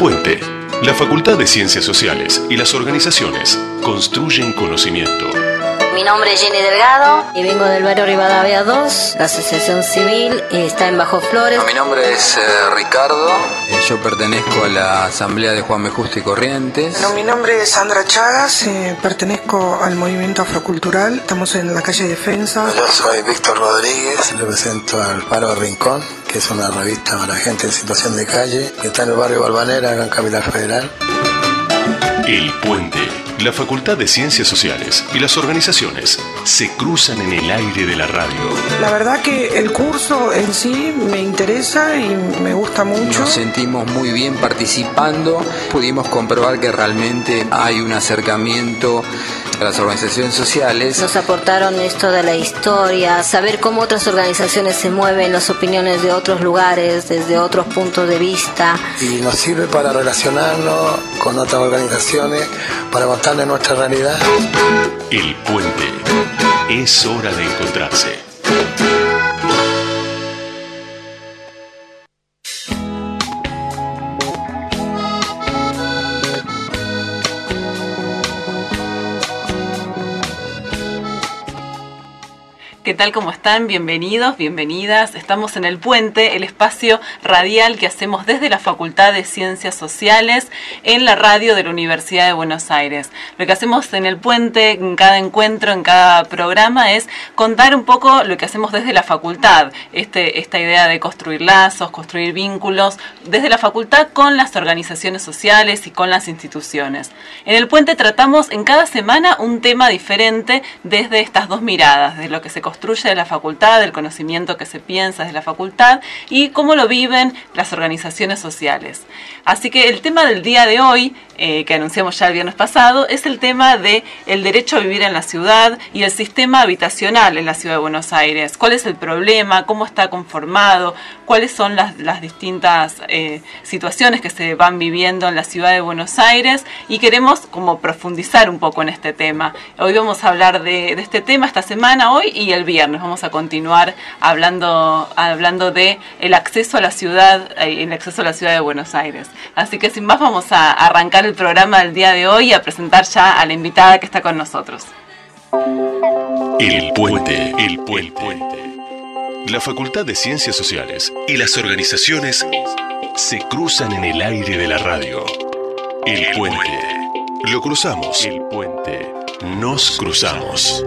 Puente. La Facultad de Ciencias Sociales y las organizaciones construyen conocimiento. Mi nombre es Jenny Delgado y vengo del barrio Rivadavia 2. La asociación civil está en Bajo Flores. Mi nombre es Ricardo. Yo pertenezco a la asamblea de Juan B. Justo y Corrientes. Mi nombre es Sandra Chagas. Pertenezco al movimiento afrocultural. Estamos en la calle Defensa. Yo soy Víctor Rodríguez. Represento al Faro Rincón, que es una revista para gente en situación de calle, que está en el barrio Balvanera, acá en Capital Federal. El Puente. La Facultad de Ciencias Sociales y las organizaciones se cruzan en el aire de la radio. La verdad que el curso en sí me interesa y me gusta mucho. Nos sentimos muy bien participando. Pudimos comprobar que realmente hay un acercamiento a las organizaciones sociales. Nos aportaron esto de la historia, saber cómo otras organizaciones se mueven, las opiniones de otros lugares, desde otros puntos de vista. Y nos sirve para relacionarnos con otras organizaciones, para contarles nuestra realidad. El Puente. Es hora de encontrarse. ¿Qué tal? ¿Cómo están? Bienvenidos, bienvenidas. Estamos en El Puente, el espacio radial que hacemos desde la Facultad de Ciencias Sociales en la radio de la Universidad de Buenos Aires. Lo que hacemos en El Puente, en cada encuentro, en cada programa, es contar un poco lo que hacemos desde la facultad. Esta idea de construir lazos, construir vínculos desde la facultad con las organizaciones sociales y con las instituciones. En El Puente tratamos en cada semana un tema diferente desde estas dos miradas, de lo que se construye de la facultad, del conocimiento que se piensa desde la facultad y cómo lo viven las organizaciones sociales. Así que el tema del día de hoy, que anunciamos ya el viernes pasado, es el tema de el derecho a vivir en la ciudad y el sistema habitacional en la ciudad de Buenos Aires. ¿Cuál es el problema? ¿Cómo está conformado? ¿Cuáles son las distintas situaciones que se van viviendo en la ciudad de Buenos Aires? Y queremos como profundizar un poco en este tema. Hoy vamos a hablar de este tema esta semana, hoy y el viernes. Vamos a continuar hablando de el acceso a la ciudad, el acceso a la ciudad de Buenos Aires. Así que sin más vamos a arrancar el programa del día de hoy y a presentar ya a la invitada que está con nosotros. El Puente. El Puente. La Facultad de Ciencias Sociales y las organizaciones se cruzan en el aire de la radio. El Puente. Lo cruzamos. El Puente. Nos cruzamos.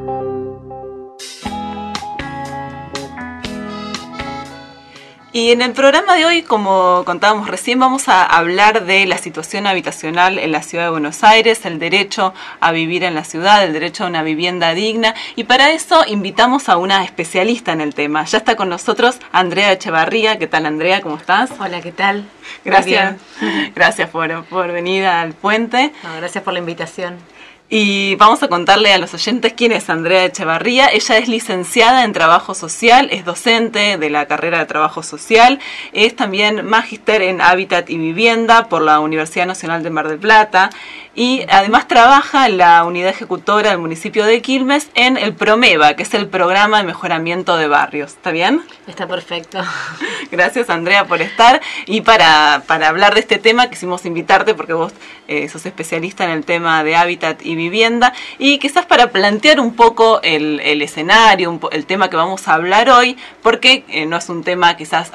Y en el programa de hoy, como contábamos recién, vamos a hablar de la situación habitacional en la ciudad de Buenos Aires, el derecho a vivir en la ciudad, el derecho a una vivienda digna. Y para eso invitamos a una especialista en el tema. Ya está con nosotros Andrea Echevarría. ¿Qué tal, Andrea? ¿Cómo estás? Hola, ¿qué tal? Gracias. Gracias por venir al Puente. No, gracias por la invitación. Y vamos a contarle a los oyentes quién es Andrea Echevarría. Ella es licenciada en Trabajo Social, es docente de la carrera de Trabajo Social, es también magíster en Hábitat y Vivienda por la Universidad Nacional de Mar del Plata y además trabaja en la unidad ejecutora del municipio de Quilmes en el PROMEVA, que es el Programa de Mejoramiento de Barrios. ¿Está bien? Está perfecto. Gracias, Andrea, por estar. Y para hablar de este tema quisimos invitarte porque vos sos especialista en el tema de hábitat y vivienda y quizás para plantear un poco el escenario, el tema que vamos a hablar hoy, porque no es un tema quizás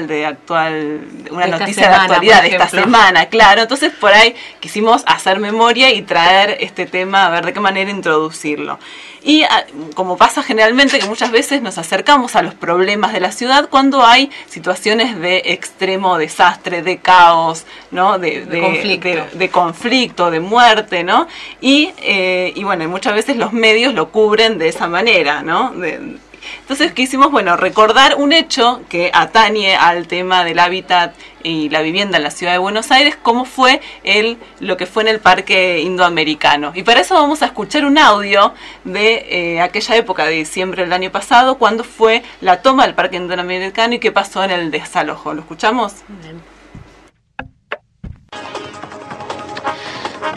una noticia de actualidad de esta semana, claro. Entonces por ahí quisimos hacer memoria y traer este tema, a ver de qué manera introducirlo. Y como pasa generalmente que muchas veces nos acercamos a los problemas de la ciudad cuando situaciones de extremo desastre, de caos, ¿no? de conflicto, de muerte, ¿no? Y bueno, muchas veces los medios lo cubren de esa manera, ¿no? Entonces quisimos, recordar un hecho que atañe al tema del hábitat y la vivienda en la ciudad de Buenos Aires, cómo fue lo que fue en el Parque Indoamericano. Y para eso vamos a escuchar un audio de aquella época de diciembre del año pasado, cuando fue la toma del Parque Indoamericano y qué pasó en el desalojo. ¿Lo escuchamos? Bien.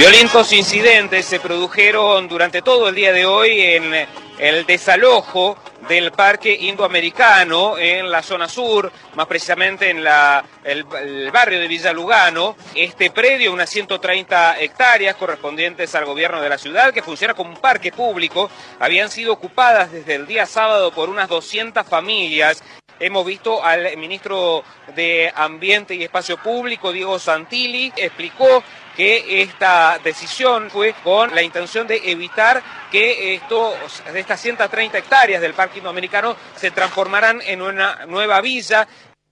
Violentos incidentes se produjeron durante todo el día de hoy en el desalojo del Parque Indoamericano en la zona sur, más precisamente en el barrio de Villa Lugano. Este predio, unas 130 hectáreas correspondientes al gobierno de la ciudad, que funciona como un parque público, habían sido ocupadas desde el día sábado por unas 200 familias. Hemos visto al ministro de Ambiente y Espacio Público, Diego Santilli, explicó que esta decisión fue con la intención de evitar que estas 130 hectáreas del Parque Indoamericano se transformaran en una nueva villa.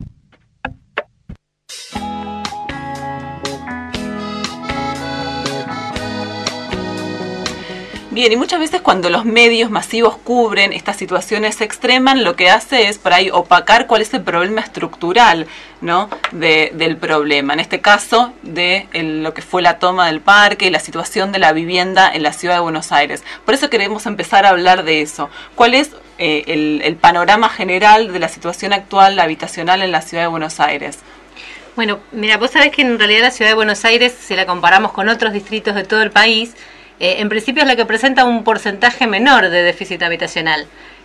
Bien, y muchas veces cuando los medios masivos cubren estas situaciones extremas, lo que hace es por ahí opacar cuál es el problema estructural, ¿no? del problema. En este caso, de lo que fue la toma del parque y la situación de la vivienda en la ciudad de Buenos Aires. Por eso queremos empezar a hablar de eso. ¿Cuál es el panorama general de la situación actual habitacional en la ciudad de Buenos Aires? Bueno, mira, vos sabés que en realidad la ciudad de Buenos Aires, si la comparamos con otros distritos de todo el país, en principio es la que presenta un porcentaje menor de déficit habitacional.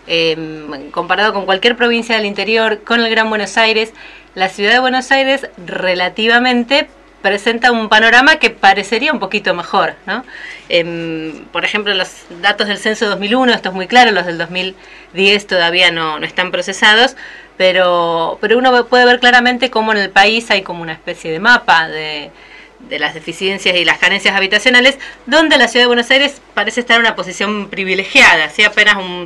Comparado con cualquier provincia del interior, con el Gran Buenos Aires, la ciudad de Buenos Aires relativamente presenta un panorama que parecería un poquito mejor, ¿no? Por ejemplo, los datos del censo 2001, esto es muy claro, los del 2010 todavía no están procesados, pero uno puede ver claramente cómo en el país hay como una especie de mapa de las deficiencias y las carencias habitacionales, donde la ciudad de Buenos Aires parece estar en una posición privilegiada, ¿sí? Apenas un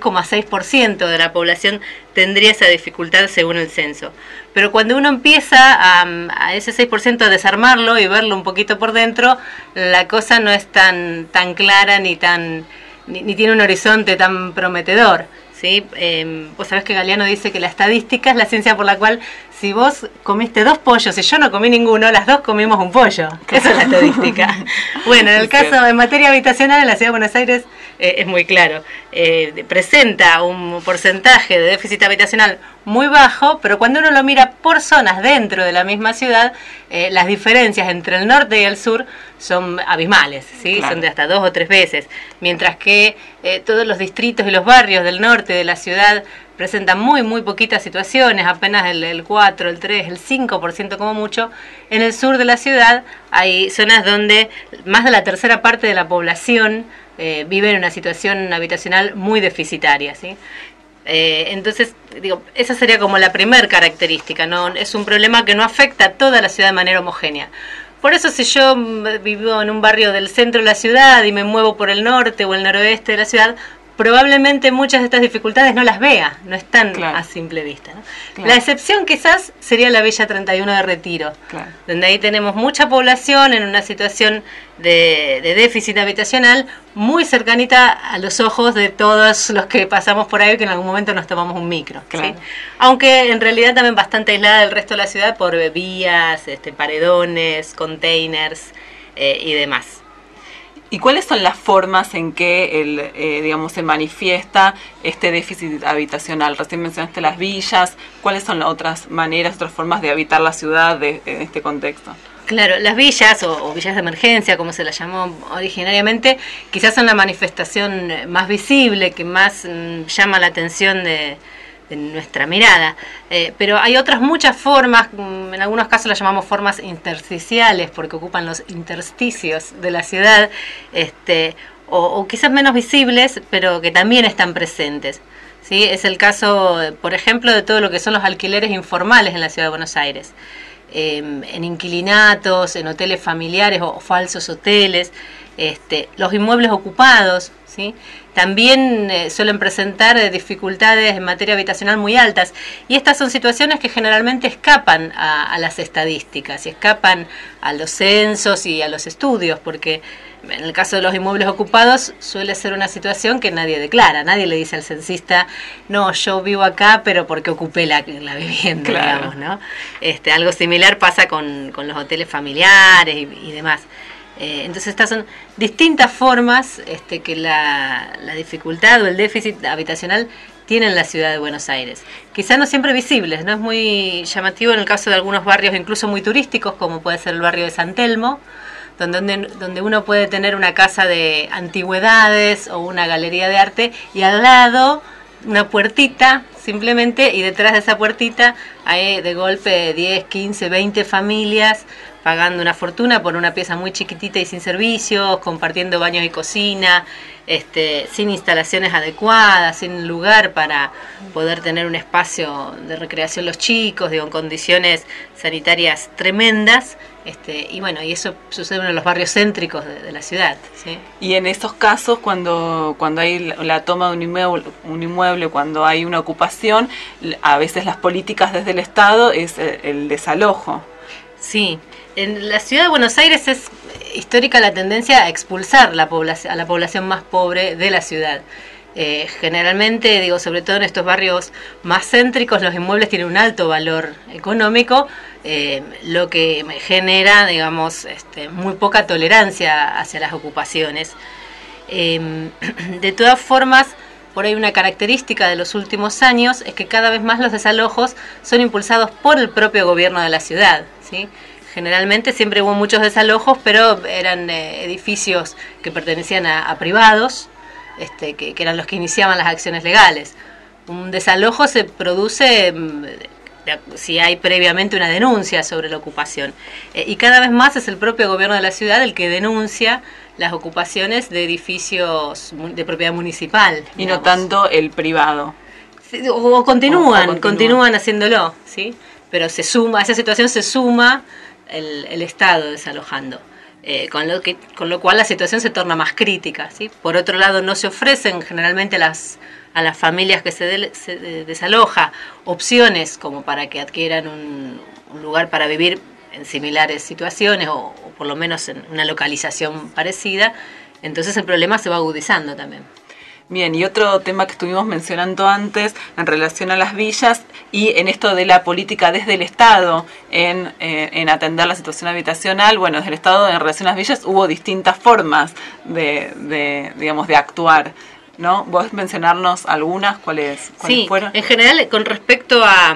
6,6% de la población tendría esa dificultad según el censo. Pero cuando uno empieza a ese 6% a desarmarlo y verlo un poquito por dentro, la cosa no es tan clara ni tiene un horizonte tan prometedor, ¿sí? Vos sabés que Galeano dice que la estadística es la ciencia por la cual si vos comiste 2 pollos y yo no comí ninguno, las 2 comimos un pollo. Esa es la estadística. Bueno, en el caso, en materia habitacional, en la ciudad de Buenos Aires es muy claro. Presenta un porcentaje de déficit habitacional muy bajo, pero cuando uno lo mira por zonas dentro de la misma ciudad, las diferencias entre el norte y el sur son abismales, ¿sí? Claro. Son de hasta 2 o 3 veces, mientras que todos los distritos y los barrios del norte de la ciudad presentan muy poquitas situaciones, apenas el 4, el 3, el 5% como mucho. En el sur de la ciudad hay zonas donde más de la tercera parte de la población vive en una situación habitacional muy deficitaria, ¿sí? Entonces, digo, esa sería como la primer característica, ¿no? Es un problema que no afecta a toda la ciudad de manera homogénea. Por eso si yo vivo en un barrio del centro de la ciudad y me muevo por el norte o el noroeste de la ciudad, probablemente muchas de estas dificultades no las vea, no están claro. A simple vista, ¿no? Claro. La excepción quizás sería la Villa 31 de Retiro, claro. Donde ahí tenemos mucha población en una situación de déficit habitacional muy cercanita a los ojos de todos los que pasamos por ahí que en algún momento nos tomamos un micro, claro. ¿Sí? Aunque en realidad también bastante aislada del resto de la ciudad por vías, paredones, containers y demás. ¿Y cuáles son las formas en que se manifiesta este déficit habitacional? Recién mencionaste las villas. ¿Cuáles son las otras maneras, otras formas de habitar la ciudad en este contexto? Claro, las villas o villas de emergencia, como se las llamó originariamente, quizás son la manifestación más visible, que más llama la atención de nuestra mirada, pero hay otras muchas formas, en algunos casos las llamamos formas intersticiales porque ocupan los intersticios de la ciudad, o quizás menos visibles, pero que también están presentes, ¿sí? Es el caso, por ejemplo, de todo lo que son los alquileres informales en la ciudad de Buenos Aires, en inquilinatos, en hoteles familiares o falsos hoteles, los inmuebles ocupados, ¿sí? También suelen presentar dificultades en materia habitacional muy altas, y estas son situaciones que generalmente escapan a las estadísticas y escapan a los censos y a los estudios, porque en el caso de los inmuebles ocupados suele ser una situación que nadie declara, nadie le dice al censista, no, yo vivo acá pero porque ocupé la vivienda, claro. Digamos, ¿no? Algo similar pasa con los hoteles familiares y demás. Entonces estas son distintas formas que la dificultad o el déficit habitacional tiene en la ciudad de Buenos Aires. Quizá no siempre visibles, no es muy llamativo en el caso de algunos barrios incluso muy turísticos, como puede ser el barrio de San Telmo, donde uno puede tener una casa de antigüedades o una galería de arte y al lado una puertita simplemente, y detrás de esa puertita hay de golpe 10, 15, 20 familias pagando una fortuna por una pieza muy chiquitita y sin servicios, compartiendo baños y cocina, sin instalaciones adecuadas, sin lugar para poder tener un espacio de recreación los chicos, digo, en condiciones sanitarias tremendas. Y bueno, y eso sucede en uno de los barrios céntricos de la ciudad, ¿sí? Y en estos casos, cuando hay la toma de un inmueble, cuando hay una ocupación, a veces las políticas desde el Estado es el desalojo. Sí, en la ciudad de Buenos Aires es histórica la tendencia a expulsar a la población más pobre de la ciudad. Generalmente, digo, sobre todo en estos barrios más céntricos, los inmuebles tienen un alto valor económico, lo que genera, digamos, muy poca tolerancia hacia las ocupaciones. De todas formas, por ahí una característica de los últimos años es que cada vez más los desalojos son impulsados por el propio gobierno de la ciudad, ¿sí? Generalmente siempre hubo muchos desalojos, pero eran edificios que pertenecían a privados, que eran los que iniciaban las acciones legales. Un desalojo se produce si hay previamente una denuncia sobre la ocupación. Y cada vez más es el propio gobierno de la ciudad el que denuncia las ocupaciones de edificios de propiedad municipal. Y no tanto el privado. O continúan haciéndolo, ¿sí? Pero a esa situación se suma el Estado desalojando. Con lo cual la situación se torna más crítica, ¿sí? Por otro lado, no se ofrecen generalmente a las familias que se desaloja opciones como para que adquieran un lugar para vivir en similares situaciones o por lo menos en una localización parecida. Entonces el problema se va agudizando también. Bien, y otro tema que estuvimos mencionando antes en relación a las villas y en esto de la política desde el Estado en atender la situación habitacional. Bueno, desde el Estado en relación a las villas hubo distintas formas de actuar, ¿no? ¿Vos mencionarnos algunas? ¿Cuáles fueron? En general, con respecto a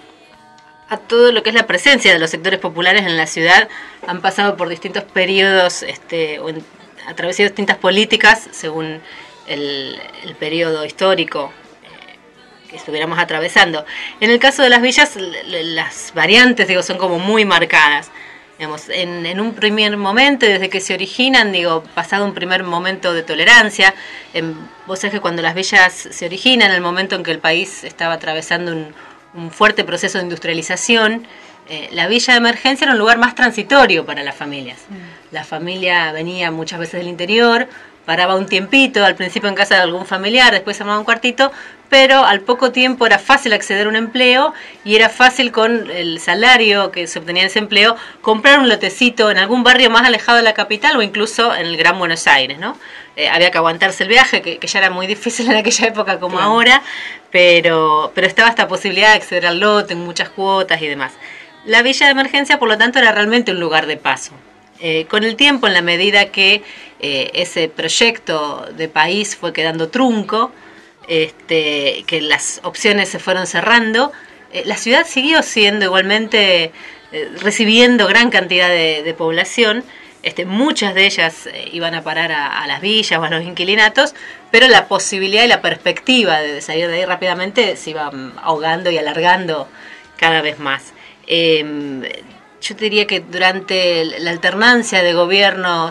todo lo que es la presencia de los sectores populares en la ciudad, han pasado por distintos periodos, atravesado distintas políticas según el periodo histórico que estuviéramos atravesando. En el caso de las villas, las variantes, son como muy marcadas. Digamos, en un primer momento, desde que se originan, pasado un primer momento de tolerancia, vos sabés que cuando las villas se originan, en el momento en que el país estaba atravesando un fuerte proceso de industrialización, la villa de emergencia era un lugar más transitorio para las familias. La familia venía muchas veces del interior, paraba un tiempito, al principio en casa de algún familiar, después armaba un cuartito, pero al poco tiempo era fácil acceder a un empleo y era fácil con el salario que se obtenía de ese empleo comprar un lotecito en algún barrio más alejado de la capital o incluso en el Gran Buenos Aires, ¿no? Había que aguantarse el viaje, que ya era muy difícil en aquella época como ahora, pero estaba esta posibilidad de acceder al lote en muchas cuotas y demás. La villa de emergencia, por lo tanto, era realmente un lugar de paso. Con el tiempo, en la medida que ese proyecto de país fue quedando trunco, que las opciones se fueron cerrando, la ciudad siguió siendo igualmente, recibiendo gran cantidad de población. Muchas de ellas iban a parar a las villas o a los inquilinatos, pero la posibilidad y la perspectiva de salir de ahí rápidamente se iba ahogando y alargando cada vez más. Yo te diría que durante la alternancia de gobiernos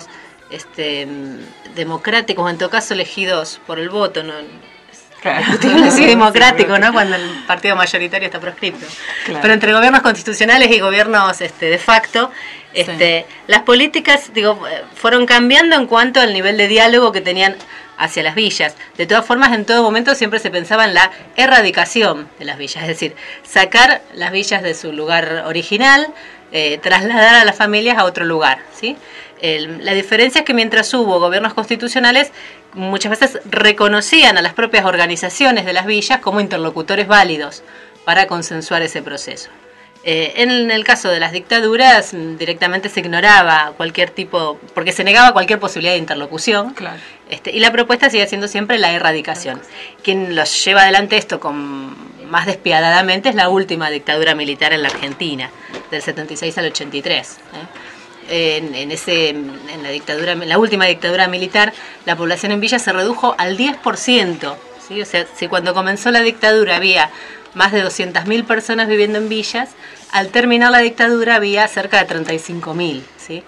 democráticos, en todo caso elegidos por el voto, ¿no? Claro. Así democrático, ¿no? Cuando el partido mayoritario está proscripto. Claro. Pero entre gobiernos constitucionales y gobiernos de facto, las políticas fueron cambiando en cuanto al nivel de diálogo que tenían hacia las villas. De todas formas, en todo momento siempre se pensaba en la erradicación de las villas, es decir, sacar las villas de su lugar original, trasladar a las familias a otro lugar, ¿sí? La diferencia es que mientras hubo gobiernos constitucionales, muchas veces reconocían a las propias organizaciones de las villas como interlocutores válidos para consensuar ese proceso. En el caso de las dictaduras, directamente se ignoraba cualquier tipo, porque se negaba cualquier posibilidad de interlocución. Claro. Y la propuesta sigue siendo siempre la erradicación. Quien los lleva adelante esto más despiadadamente es la última dictadura militar en la Argentina, del 76 al 83. En la última dictadura militar, la población en villas se redujo al 10%, ¿sí? O sea, si cuando comenzó la dictadura había más de 200.000 personas viviendo en villas, al terminar la dictadura había cerca de 35.000, ¿sí?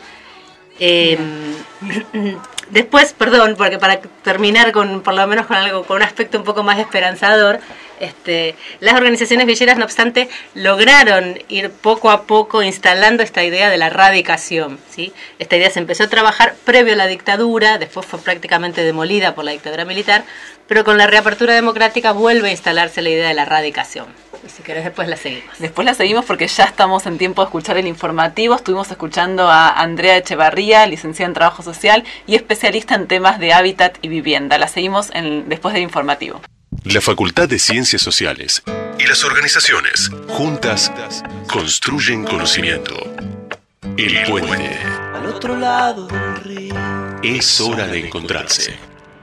Después, perdón, porque para terminar por lo menos con un aspecto un poco más esperanzador, las organizaciones villeras, no obstante, lograron ir poco a poco instalando esta idea de la radicación, ¿sí? Esta idea se empezó a trabajar previo a la dictadura, después fue prácticamente demolida por la dictadura militar, pero con la reapertura democrática vuelve a instalarse la idea de la radicación. Y si querés después la seguimos. Después la seguimos porque ya estamos en tiempo de escuchar el informativo. Estuvimos escuchando a Andrea Echevarría, licenciada en Trabajo Social y especialista en temas de hábitat y vivienda. La seguimos después del informativo. La Facultad de Ciencias Sociales y las organizaciones juntas construyen conocimiento. El puente. Al otro lado del río. Es hora de encontrarse.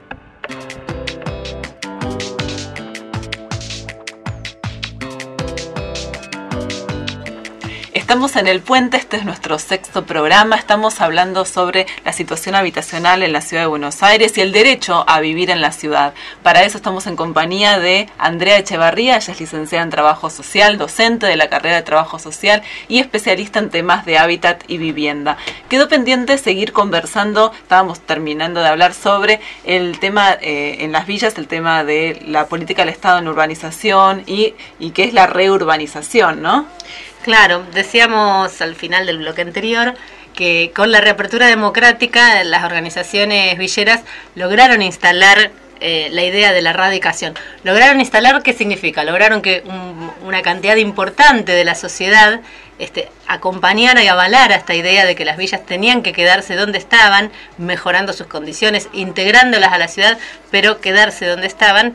Estamos en El Puente, este es nuestro 6º programa, estamos hablando sobre la situación habitacional en la ciudad de Buenos Aires y el derecho a vivir en la ciudad. Para eso estamos en compañía de Andrea Echevarría, ella es licenciada en Trabajo Social, docente de la carrera de Trabajo Social y especialista en temas de hábitat y vivienda. Quedó pendiente seguir conversando, estábamos terminando de hablar sobre el tema en las villas, el tema de la política del Estado en urbanización y qué es la reurbanización, ¿no? Claro, decíamos al final del bloque anterior que con la reapertura democrática las organizaciones villeras lograron instalar la idea de la radicación. ¿Lograron instalar qué significa? Lograron que una cantidad importante de la sociedad acompañara y avalara esta idea de que las villas tenían que quedarse donde estaban, mejorando sus condiciones, integrándolas a la ciudad, pero quedarse donde estaban,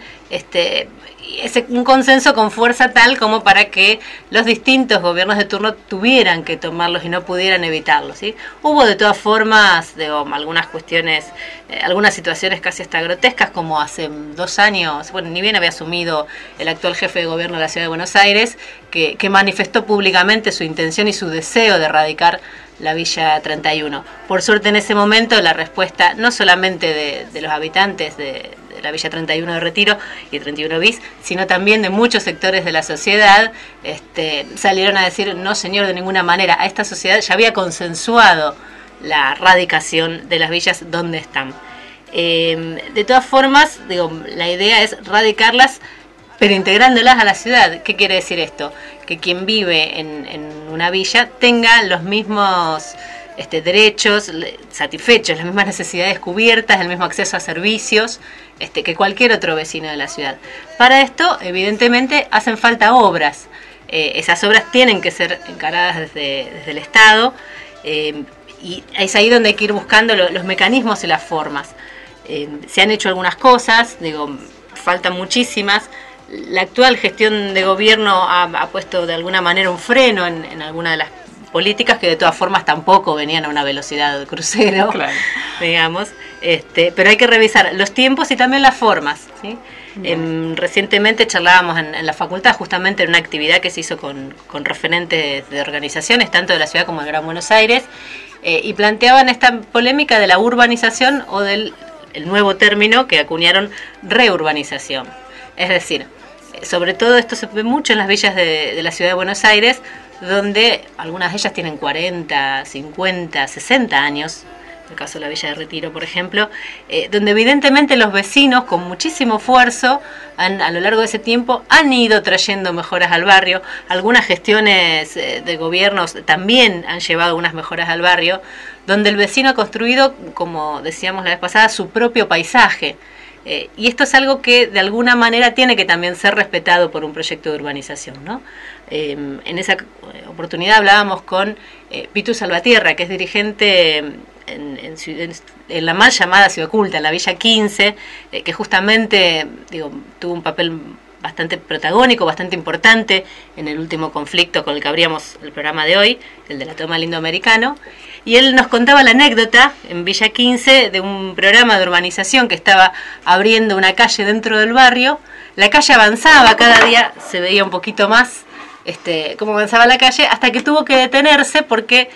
un consenso con fuerza tal como para que los distintos gobiernos de turno tuvieran que tomarlos y no pudieran evitarlos, ¿sí? Hubo de todas formas algunas cuestiones, algunas situaciones casi hasta grotescas, como hace 2 años, bueno, ni bien había asumido el actual jefe de gobierno de la ciudad de Buenos Aires, que manifestó públicamente su intención y su deseo de erradicar la Villa 31. Por suerte en ese momento la respuesta no solamente de los habitantes de la Villa 31 de Retiro y 31 bis, sino también de muchos sectores de la sociedad, salieron a decir, no señor, de ninguna manera, a esta sociedad ya había consensuado la radicación de las villas donde están. De todas formas, la idea es radicarlas, pero integrándolas a la ciudad. ¿Qué quiere decir esto? Que quien vive en una villa tenga los mismos derechos satisfechos, las mismas necesidades cubiertas, el mismo acceso a servicios que cualquier otro vecino de la ciudad. Para esto, evidentemente, hacen falta obras. Esas obras tienen que ser encaradas desde el Estado y es ahí donde hay que ir buscando los mecanismos y las formas. Se han hecho algunas cosas, faltan muchísimas. La actual gestión de gobierno ha puesto de alguna manera un freno en alguna de las políticas que de todas formas tampoco venían a una velocidad crucero, claro, digamos, pero hay que revisar los tiempos y también las formas, ¿sí? Recientemente charlábamos en la facultad justamente en una actividad que se hizo con referentes de organizaciones, tanto de la ciudad como del Gran Buenos Aires, y planteaban esta polémica de la urbanización o del el nuevo término que acuñaron, reurbanización. Es decir, sobre todo esto se ve mucho en las villas de la ciudad de Buenos Aires, donde algunas de ellas tienen 40, 50, 60 años, en el caso de la Villa de Retiro, por ejemplo, donde evidentemente los vecinos, con muchísimo esfuerzo, a lo largo de ese tiempo, han ido trayendo mejoras al barrio. Algunas gestiones de gobiernos también han llevado algunas mejoras al barrio, donde el vecino ha construido, como decíamos la vez pasada, su propio paisaje. Y esto es algo que de alguna manera tiene que también ser respetado por un proyecto de urbanización, ¿no? En esa oportunidad hablábamos con Pitu Salvatierra, que es dirigente en la mal llamada Ciudad Oculta, en la Villa 15, que justamente tuvo un papel bastante protagónico, bastante importante en el último conflicto con el que abríamos el programa de hoy, el de la toma del Indoamericano. Y él nos contaba la anécdota en Villa 15 de un programa de urbanización que estaba abriendo una calle dentro del barrio. La calle avanzaba, cada día se veía un poquito más cómo avanzaba la calle, hasta que tuvo que detenerse porque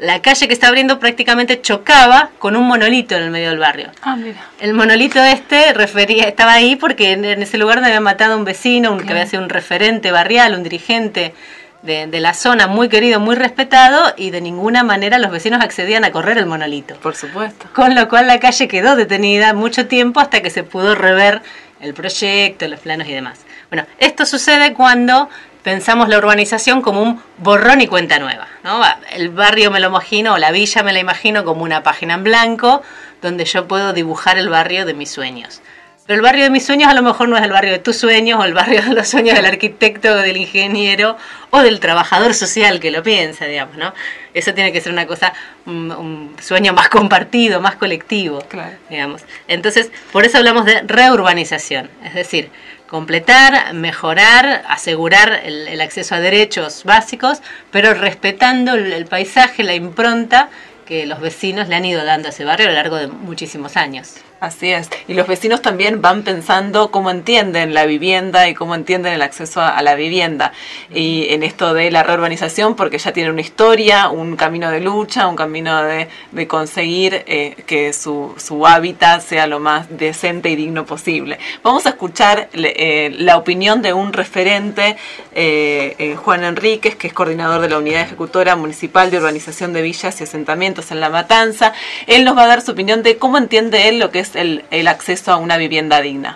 la calle que está abriendo prácticamente chocaba con un monolito en el medio del barrio. Ah, mira. El monolito estaba ahí porque en ese lugar me había matado un vecino, que había sido un referente barrial, un dirigente de la zona, muy querido, muy respetado, y de ninguna manera los vecinos accedían a correr el monolito. Por supuesto. Con lo cual la calle quedó detenida mucho tiempo hasta que se pudo rever el proyecto, los planos y demás. Bueno, esto sucede cuando pensamos la urbanización como un borrón y cuenta nueva, ¿no? El barrio me lo imagino, o la villa me la imagino como una página en blanco donde yo puedo dibujar el barrio de mis sueños. Pero el barrio de mis sueños a lo mejor no es el barrio de tus sueños, o el barrio de los sueños del arquitecto, o del ingeniero, o del trabajador social que lo piensa, digamos, ¿no? Eso tiene que ser una cosa, un sueño más compartido, más colectivo, claro, digamos. Entonces, por eso hablamos de reurbanización, es decir, completar, mejorar, asegurar el acceso a derechos básicos, pero respetando el paisaje, la impronta que los vecinos le han ido dando a ese barrio a lo largo de muchísimos años. Así es. Y los vecinos también van pensando cómo entienden la vivienda y cómo entienden el acceso a la vivienda. Y en esto de la reurbanización, porque ya tienen una historia, un camino de lucha, un camino de conseguir que su hábitat sea lo más decente y digno posible. Vamos a escuchar la opinión de un referente, Juan Enríquez, que es coordinador de la Unidad Ejecutora Municipal de Urbanización de Villas y Asentamientos en La Matanza. Él nos va a dar su opinión de cómo entiende él lo que es el acceso a una vivienda digna.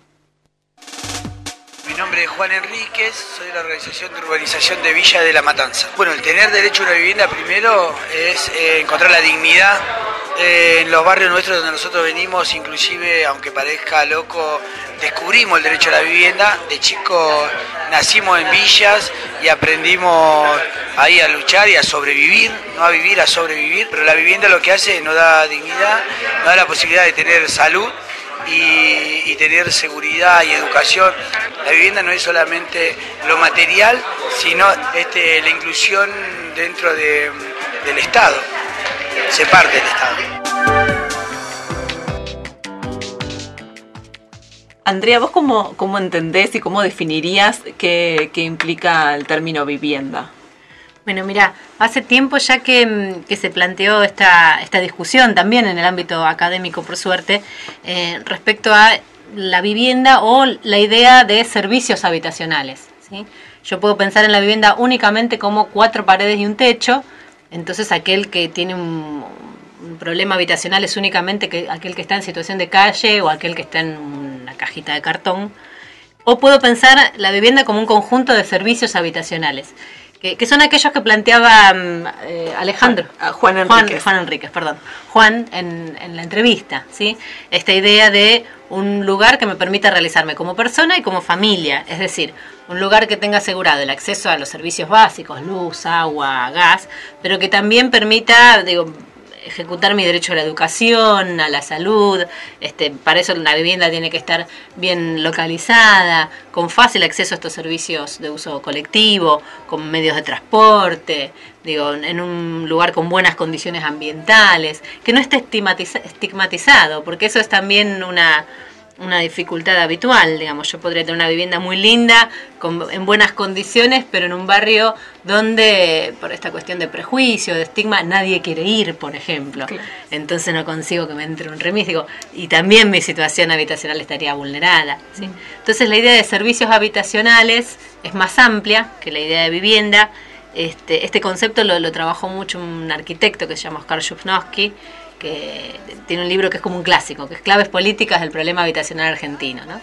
Mi nombre es Juan Enríquez, soy de la Organización de Urbanización de Villa de La Matanza. Bueno, el tener derecho a una vivienda primero es encontrar la dignidad en los barrios nuestros donde nosotros venimos, inclusive, aunque parezca loco, descubrimos el derecho a la vivienda. De chicos nacimos en villas y aprendimos ahí a luchar y a sobrevivir, no a vivir, a sobrevivir. Pero la vivienda lo que hace nos da dignidad, nos da la posibilidad de tener salud y tener seguridad y educación. La vivienda no es solamente lo material, sino la inclusión dentro del Estado. Se parte del Estado. Andrea, ¿vos cómo entendés y cómo definirías qué implica el término vivienda? Bueno, mira, hace tiempo ya que se planteó esta discusión también en el ámbito académico, por suerte, respecto a la vivienda o la idea de servicios habitacionales, ¿sí? Yo puedo pensar en la vivienda únicamente como 4 paredes y un techo. Entonces aquel que tiene un problema habitacional es únicamente aquel que está en situación de calle o aquel que está en una cajita de cartón. O puedo pensar la vivienda como un conjunto de servicios habitacionales, que son aquellos que planteaba Alejandro. Juan Enríquez. Juan Enríquez, perdón. Juan en la entrevista, ¿sí? Esta idea de un lugar que me permita realizarme como persona y como familia, es decir, un lugar que tenga asegurado el acceso a los servicios básicos, luz, agua, gas, pero que también permita, ejecutar mi derecho a la educación, a la salud. Para eso una vivienda tiene que estar bien localizada, con fácil acceso a estos servicios de uso colectivo, con medios de transporte, en un lugar con buenas condiciones ambientales, que no esté estigmatizado, porque eso es también una dificultad habitual, Yo podría tener una vivienda muy linda, en buenas condiciones, pero en un barrio donde, por esta cuestión de prejuicio, de estigma, nadie quiere ir, por ejemplo. Claro. Entonces no consigo que me entre un remis, y también mi situación habitacional estaría vulnerada, ¿sí? Entonces la idea de servicios habitacionales es más amplia que la idea de vivienda. Este concepto lo trabajó mucho un arquitecto que se llama Oskar Shufnowski, que tiene un libro que es como un clásico, que es Claves Políticas del Problema Habitacional Argentino, ¿no?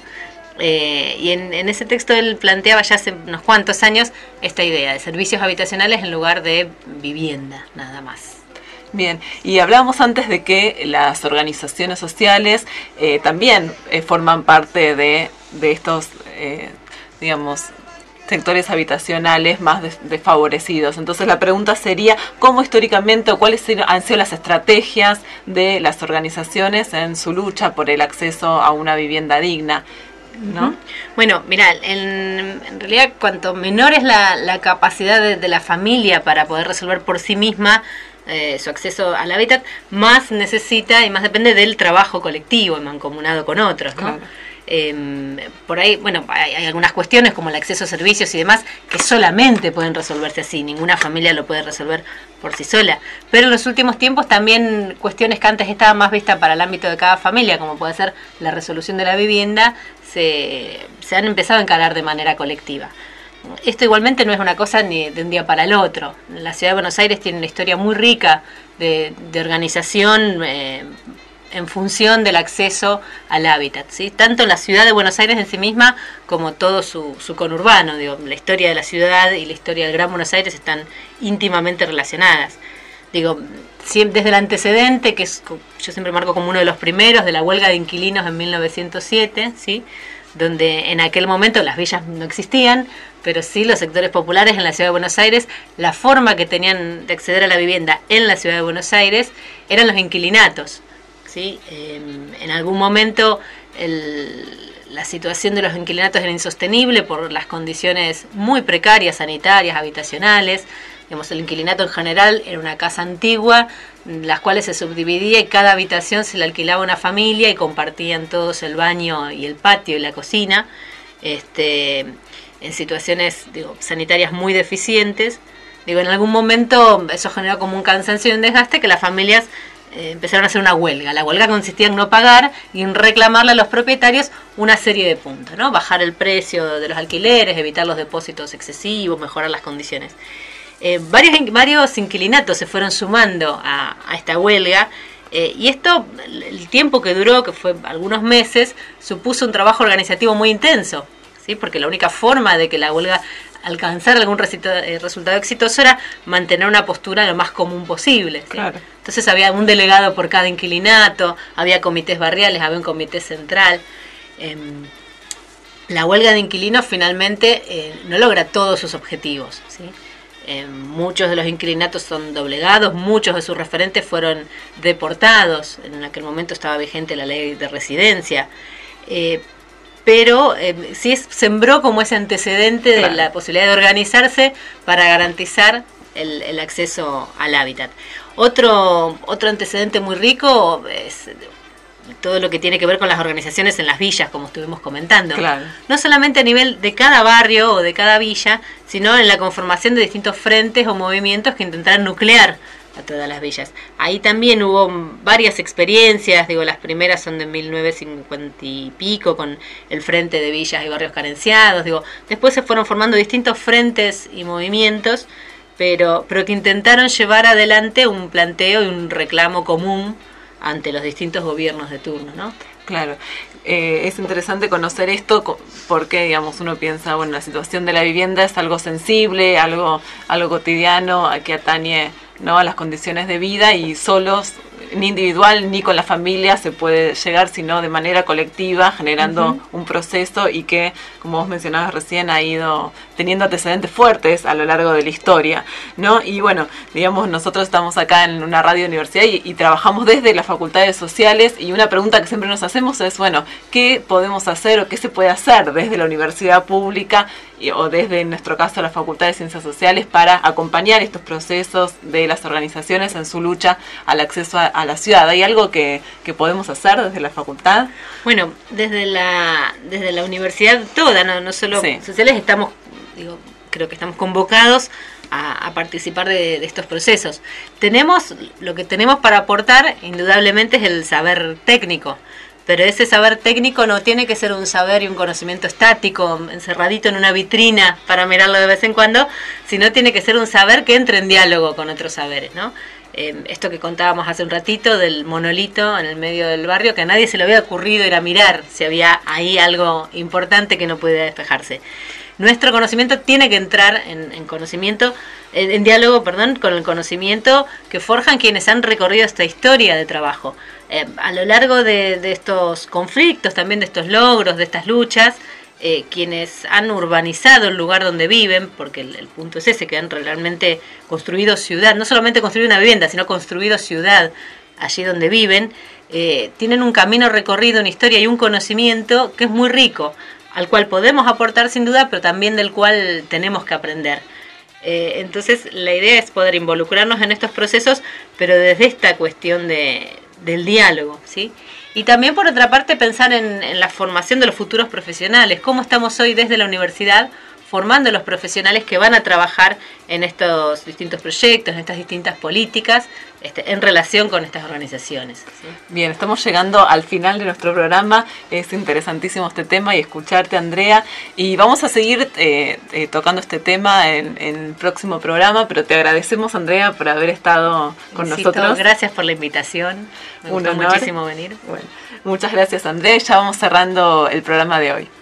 Y en ese texto él planteaba ya hace unos cuantos años esta idea de servicios habitacionales en lugar de vivienda, nada más. Bien, y hablábamos antes de que las organizaciones sociales también forman parte de estos, sectores habitacionales más desfavorecidos. Entonces la pregunta sería, ¿cómo históricamente o cuáles han sido las estrategias de las organizaciones en su lucha por el acceso a una vivienda digna? ¿No? Uh-huh. Bueno, mira, en realidad cuanto menor es la capacidad de la familia para poder resolver por sí misma su acceso al hábitat, más necesita y más depende del trabajo colectivo, mancomunado con otros, ¿no? Claro. Por ahí, bueno, hay algunas cuestiones como el acceso a servicios y demás que solamente pueden resolverse así, ninguna familia lo puede resolver por sí sola. Pero en los últimos tiempos también cuestiones que antes estaban más vistas para el ámbito de cada familia, como puede ser la resolución de la vivienda, se han empezado a encarar de manera colectiva. Esto igualmente no es una cosa ni de un día para el otro. La ciudad de Buenos Aires tiene una historia muy rica de organización en función del acceso al hábitat, ¿sí? Tanto en la ciudad de Buenos Aires en sí misma como todo su conurbano. Digo, la historia de la ciudad y la historia del Gran Buenos Aires están íntimamente relacionadas. Digo, desde el antecedente, que yo siempre marco como uno de los primeros, de la huelga de inquilinos en 1907, ¿sí? Donde en aquel momento las villas no existían, pero sí los sectores populares en la ciudad de Buenos Aires, la forma que tenían de acceder a la vivienda en la ciudad de Buenos Aires eran los inquilinatos, ¿sí? En algún momento la situación de los inquilinatos era insostenible por las condiciones muy precarias, sanitarias, habitacionales. Digamos, el inquilinato en general era una casa antigua, las cuales se subdividía y cada habitación se le alquilaba a una familia y compartían todos el baño y el patio y la cocina, en situaciones sanitarias muy deficientes. En algún momento eso generó como un cansancio y un desgaste que las familias empezaron a hacer una huelga. La huelga consistía en no pagar y en reclamarle a los propietarios una serie de puntos, ¿no? Bajar el precio de los alquileres, evitar los depósitos excesivos, mejorar las condiciones. Varios inquilinatos se fueron sumando a esta huelga y esto, el tiempo que duró, que fue algunos meses, supuso un trabajo organizativo muy intenso, ¿sí? Porque la única forma de que la huelga alcanzara algún resultado exitoso era mantener una postura lo más común posible, ¿sí? Claro. Entonces había un delegado por cada inquilinato, había comités barriales, había un comité central. La huelga de inquilinos finalmente no logra todos sus objetivos, ¿sí? Muchos de los inquilinatos son doblegados, muchos de sus referentes fueron deportados. En aquel momento estaba vigente la ley de residencia, pero sí sembró como ese antecedente de la posibilidad de organizarse para garantizar el acceso al hábitat. Otro antecedente muy rico es todo lo que tiene que ver con las organizaciones en las villas, como estuvimos comentando. Claro. No solamente a nivel de cada barrio o de cada villa, sino en la conformación de distintos frentes o movimientos que intentaran nuclear a todas las villas. Ahí también hubo varias experiencias, las primeras son de 1950 y pico, con el Frente de Villas y Barrios Carenciados. Después se fueron formando distintos frentes y movimientos, pero que intentaron llevar adelante un planteo y un reclamo común ante los distintos gobiernos de turno, ¿no? Claro, es interesante conocer esto porque, uno piensa, la situación de la vivienda es algo sensible, algo cotidiano, que atañe, ¿no?, a las condiciones de vida, y solos, ni individual ni con la familia se puede llegar, sino de manera colectiva, generando un proceso y que, como vos mencionabas recién, ha ido teniendo antecedentes fuertes a lo largo de la historia, ¿no? Y nosotros estamos acá en una radio universidad y trabajamos desde las facultades sociales, y una pregunta que siempre nos hacemos es, ¿qué podemos hacer o qué se puede hacer desde la universidad pública o desde, en nuestro caso, la Facultad de Ciencias Sociales para acompañar estos procesos de las organizaciones en su lucha al acceso a la ciudad? ¿Hay algo que podemos hacer desde la facultad? Bueno, desde la universidad toda, no solo sociales, creo que estamos convocados a participar de estos procesos. Lo que tenemos para aportar, indudablemente, es el saber técnico. Pero ese saber técnico no tiene que ser un saber y un conocimiento estático, encerradito en una vitrina para mirarlo de vez en cuando, sino tiene que ser un saber que entre en diálogo con otros saberes, ¿no? Esto que contábamos hace un ratito del monolito en el medio del barrio, que a nadie se le había ocurrido ir a mirar si había ahí algo importante que no pudiera despejarse. Nuestro conocimiento tiene que entrar en diálogo con el conocimiento que forjan quienes han recorrido esta historia de trabajo. A lo largo de estos conflictos, también de estos logros, de estas luchas, quienes han urbanizado el lugar donde viven, porque el punto es ese, que han realmente construido ciudad, no solamente construido una vivienda, sino construido ciudad allí donde viven, tienen un camino recorrido, una historia y un conocimiento que es muy rico, al cual podemos aportar sin duda, pero también del cual tenemos que aprender. Entonces la idea es poder involucrarnos en estos procesos, pero desde esta cuestión del diálogo, ¿sí? Y también, por otra parte, pensar en la formación de los futuros profesionales. ¿Cómo estamos hoy desde la universidad formando a los profesionales que van a trabajar en estos distintos proyectos, en estas distintas políticas, en relación con estas organizaciones? ¿Sí? Bien, estamos llegando al final de nuestro programa. Es interesantísimo este tema y escucharte, Andrea. Y vamos a seguir tocando este tema en el próximo programa, pero te agradecemos, Andrea, por haber estado con nosotros. Gracias por la invitación. Me gustó muchísimo venir. Bueno, muchas gracias, Andrea. Ya vamos cerrando el programa de hoy.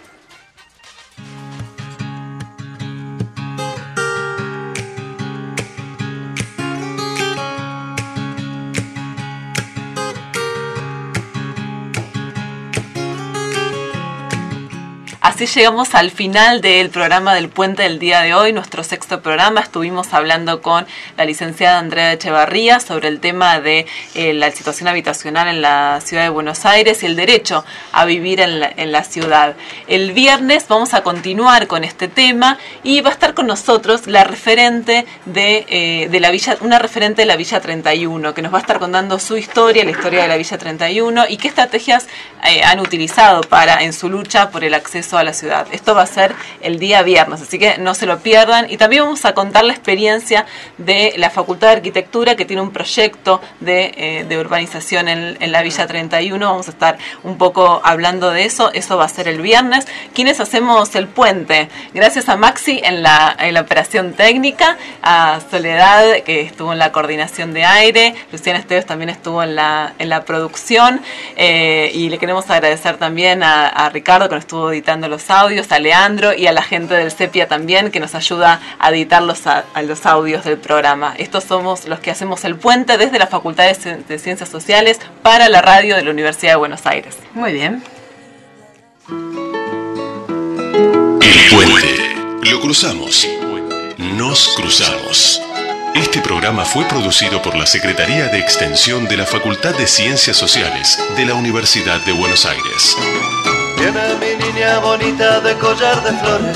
Así llegamos al final del programa del Puente del día de hoy, nuestro 6º programa. Estuvimos hablando con la licenciada Andrea Echevarría sobre el tema de la situación habitacional en la ciudad de Buenos Aires y el derecho a vivir en la ciudad. El viernes vamos a continuar con este tema y va a estar con nosotros la referente de la Villa, una referente de la Villa 31, que nos va a estar contando su historia, la historia de la Villa 31 y qué estrategias han utilizado en su lucha por el acceso a la ciudad. Esto va a ser el día viernes, así que no se lo pierdan. Y también vamos a contar la experiencia de la Facultad de Arquitectura, que tiene un proyecto de urbanización en la Villa 31. Vamos a estar un poco hablando de eso. Eso va a ser el viernes. ¿Quiénes hacemos el puente? Gracias a Maxi en la operación técnica, a Soledad, que estuvo en la coordinación de aire, Luciana Esteves también estuvo en la producción, y le queremos agradecer también a Ricardo, que nos estuvo editando los audios, a Leandro y a la gente del Sepia también, que nos ayuda a editar los audios del programa. Estos somos los que hacemos el puente desde la Facultad de Ciencias Sociales para la radio de la Universidad de Buenos Aires. Muy bien. El puente. Lo cruzamos. Nos cruzamos. Este programa fue producido por la Secretaría de Extensión de la Facultad de Ciencias Sociales de la Universidad de Buenos Aires. Viene mi niña bonita de collar de flores,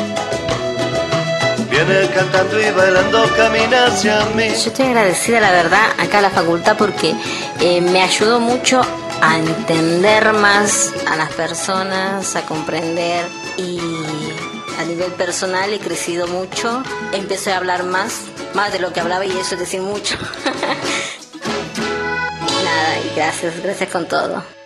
viene cantando y bailando, camina hacia mí. Yo estoy agradecida, la verdad, acá a la facultad porque me ayudó mucho a entender más a las personas, a comprender, y a nivel personal he crecido mucho. Empecé a hablar más de lo que hablaba, y eso es decir mucho. Nada, y gracias con todo.